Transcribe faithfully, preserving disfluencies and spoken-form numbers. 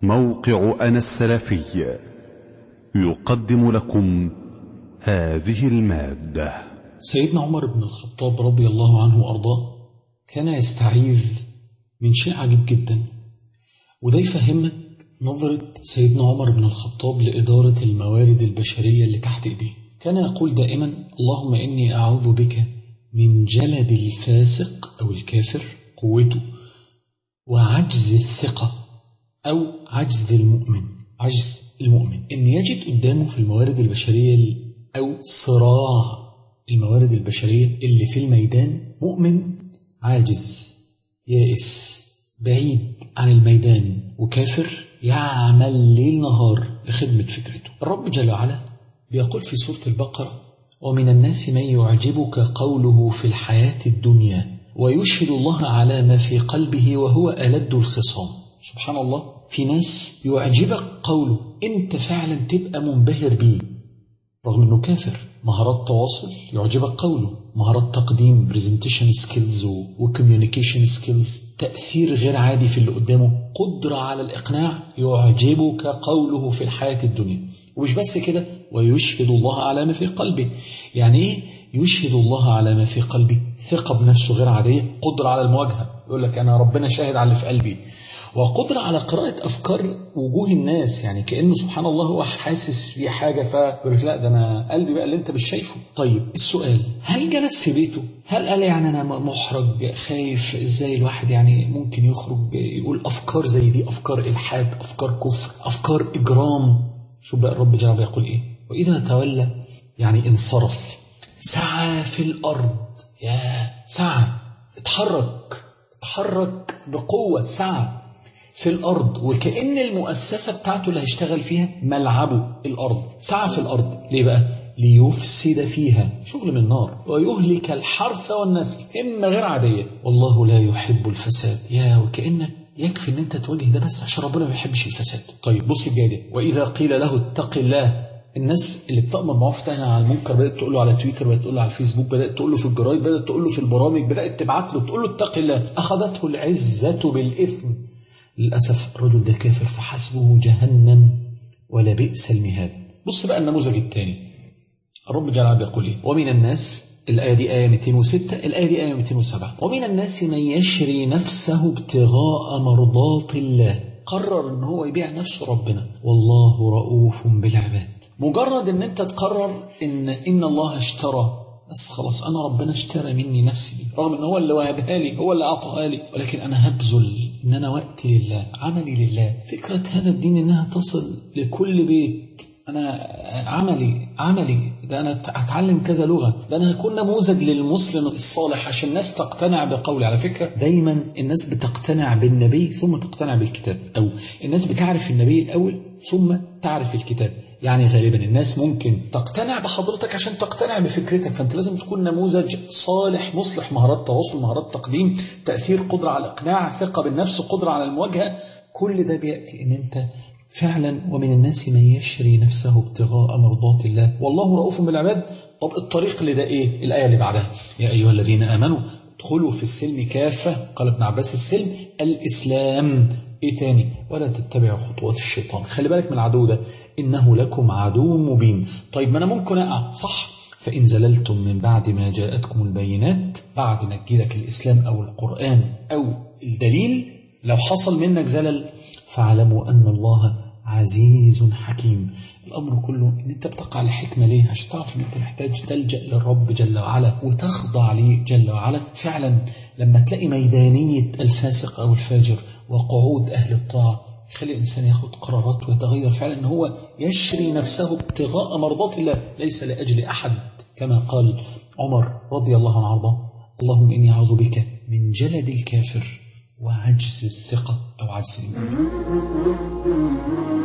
موقع أنا السلفي يقدم لكم هذه المادة. سيدنا عمر بن الخطاب رضي الله عنه وأرضاه كان يستعيذ من شيء عجيب جدا، وده يفهمك نظرة سيدنا عمر بن الخطاب لإدارة الموارد البشرية اللي تحت إيديه. كان يقول دائما: اللهم إني أعوذ بك من جلد الفاسق أو الكافر قوته، وعجز الثقة أو عجز المؤمن عجز المؤمن إن يجد قدامه في الموارد البشرية أو صراع الموارد البشرية اللي في الميدان مؤمن عاجز يائس بعيد عن الميدان، وكافر يعمل ليل نهار لخدمة فكرته. الرب جل وعلا بيقول في سورة البقرة: ومن الناس من يعجبك قوله في الحياة الدنيا ويشهد الله على ما في قلبه وهو ألد الخصام. سبحان الله، في ناس يعجبك قوله انت فعلا تبقى منبهر بيه رغم انه كافر. مهارات تواصل يعجبك قوله، مهارات تقديم بريزنتيشن سكيلز وكوميونيكيشن سكيلز، تأثير غير عادي في اللي قدامه، قدرة على الإقناع، يعجبك قوله في الحياة الدنيا. ومش بس كده، ويشهد الله على ما في قلبه. يعني ايه يشهد الله على ما في قلبه؟ ثقة بنفسه غير عادية، قدرة على المواجهة، يقول لك أنا ربنا شاهد على اللي في قلبي، وقدرة على قراءة أفكار وجوه الناس، يعني كأنه سبحان الله هو حاسس في حاجة فيقول لك لا ده أنا قلبي بقى اللي أنت مش شايفه. طيب السؤال، هل جلس في بيته؟ هل قال يعني أنا محرج خايف إزاي الواحد يعني ممكن يخرج يقول أفكار زي دي، أفكار إلحاد، أفكار كفر، أفكار إجرام؟ شوف بقى الرب جل وعلا يقول إيه: وإذا تولى يعني انصرف، سعى في الأرض. يا سعى، اتحرك اتحرك بقوة، سعى في الأرض، وكأن المؤسسة بتاعته اللي هيشتغل فيها ملعبه الأرض. سعى في الأرض ليه بقى؟ ليفسد فيها، شغل من نار، ويهلك الحرث والنسل، إما غير عادية، والله لا يحب الفساد. يا وكأنك يكفي ان انت تواجه ده بس عشان ربنا ما بيحبش الفساد. طيب بص الجاي، وإذا قيل له اتق الله، الناس اللي بتأمر معروف تنهى عن المنكر بدأت تقول له على تويتر، بدأت تقول له على الفيسبوك، بدأت تقول له في الجرايد، بدأت تقول له في البرامج، بدأت تبعت له تقول له اتق الله، أخذته العزة بالإثم. للأسف الرجل ده كافر فحسبه جهنم ولبئس المهاد. بص بقى النموذج الثاني، الرب جل وعلا بيقول ايه: ومن الناس، الآية دي آية مئتين وستة، الآية دي آية مئتين وسبعة، ومن الناس من يشري نفسه ابتغاء مرضات الله، قرر ان هو يبيع نفسه ربنا، والله رؤوف بالعباد. مجرد ان انت تقرر ان ان الله اشترى، بس خلاص انا ربنا اشترى مني نفسي دي، رغم ان هو اللي وهبها لي، هو اللي اعطاها لي، ولكن انا هبذل ان انا وقتي لله، عملي لله. فكرة هذا الدين انها تصل لكل بيت. انا عملي عملي ده انا اتعلم كذا لغة، ده انا هكون نموذج للمسلم الصالح عشان الناس تقتنع بقولي. على فكرة دايما الناس بتقتنع بالنبي ثم تقتنع بالكتاب، او الناس بتعرف النبي الاول ثم تعرف الكتاب. يعني غالبا الناس ممكن تقتنع بحضرتك عشان تقتنع بفكرتك، فانت لازم تكون نموذج صالح مصلح، مهارات تواصل، مهارات تقديم، تأثير، قدرة على الإقناع، ثقة بالنفس، قدرة على المواجهة. كل ده بيأتي ان انت فعلا ومن الناس من يشري نفسه ابتغاء مرضات الله والله رؤوف بالعباد. طب الطريق لده ايه؟ الآية اللي بعدها: يا أيها الذين آمنوا ادخلوا في السلم كافة. قال ابن عباس: السلم الإسلام. ايه تاني؟ ولا تتبعوا خطوات الشيطان، خلي بالك من العدو ده، إنه لكم عدو مبين. طيب ما أنا ممكن أقع، صح؟ فإن زللتم من بعد ما جاءتكم البينات، بعد ما تجيلك الإسلام أو القرآن أو الدليل، لو حصل منك زلل فاعلموا أن الله عزيز حكيم. الأمر كله إن أنت بتقع لحكمة. ليه؟ عشان تعرف إن أنت محتاج تلجأ للرب جل وعلا وتخضع ليه جل وعلا. فعلا لما تلاقي ميدانية الفاسق أو الفاجر وقعود أهل الطاعة، يخلي الإنسان ياخد قرارات ويتغير فعلا، إن هو يشري نفسه ابتغاء مرضات الله ليس لأجل أحد، كما قال عمر رضي الله عنه وارضاه: اللهم إني أعوذ بك من جلد الكافر وعجز الثقة أو عجز الإيمان.